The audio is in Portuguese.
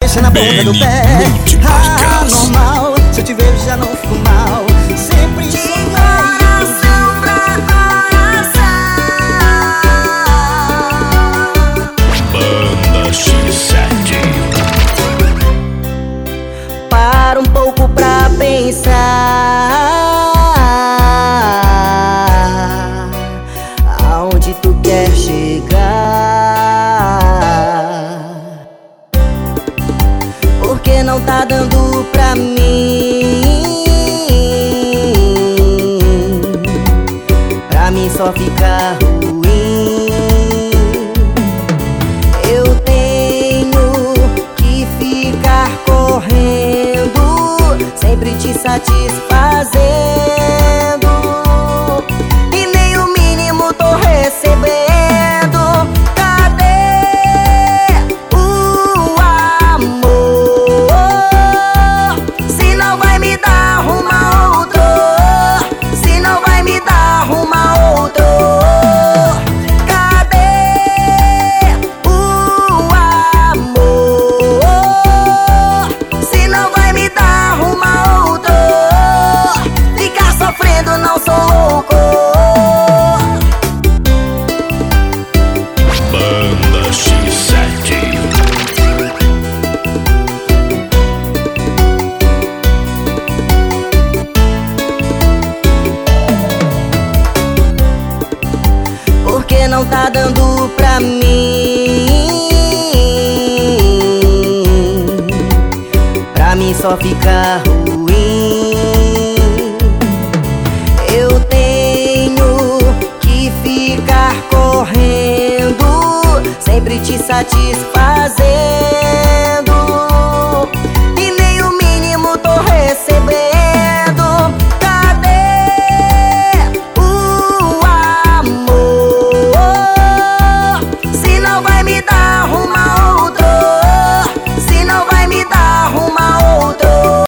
mexe na ponta do pé. Ah, normal, se eu te vejo já não fico mal. Sempre de coração pra coração. Banda X7. Para um pouco pra pensar aonde tu quer chegar, porque não tá dando pra mim só ficar ruim. Eu tenho que ficar correndo, sempre te satisfazendo, e nem o mínimo tô recebendo. Cadê o amor? Se não vai me dar, arruma outro. Se não vai me dar, arruma outro. Cadê o amor? Se não vai me dar, arruma outro. Ficar sofrendo, não sou louco. Banda X7. Porque não tá dando pra mim só ficar ruim. Eu tenho que ficar correndo, sempre te satisfazendo,